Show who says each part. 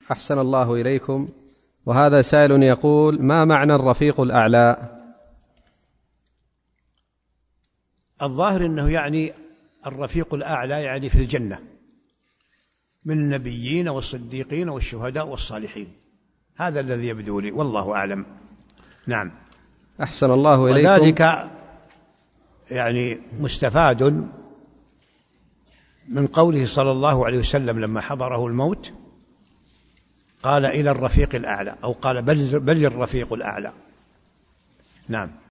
Speaker 1: أحسن الله إليكم. وهذا سائل يقول: ما معنى الرفيق الأعلى؟
Speaker 2: الظاهر أنه يعني الرفيق الأعلى يعني في الجنة من النبيين والصديقين والشهداء والصالحين، هذا الذي يبدو لي، والله أعلم. نعم.
Speaker 1: أحسن الله إليكم.
Speaker 2: وذلك يعني مستفاد من قوله صلى الله عليه وسلم لما حضره الموت قال: إلى الرفيق الأعلى، أو قال: بل الرفيق الأعلى. نعم.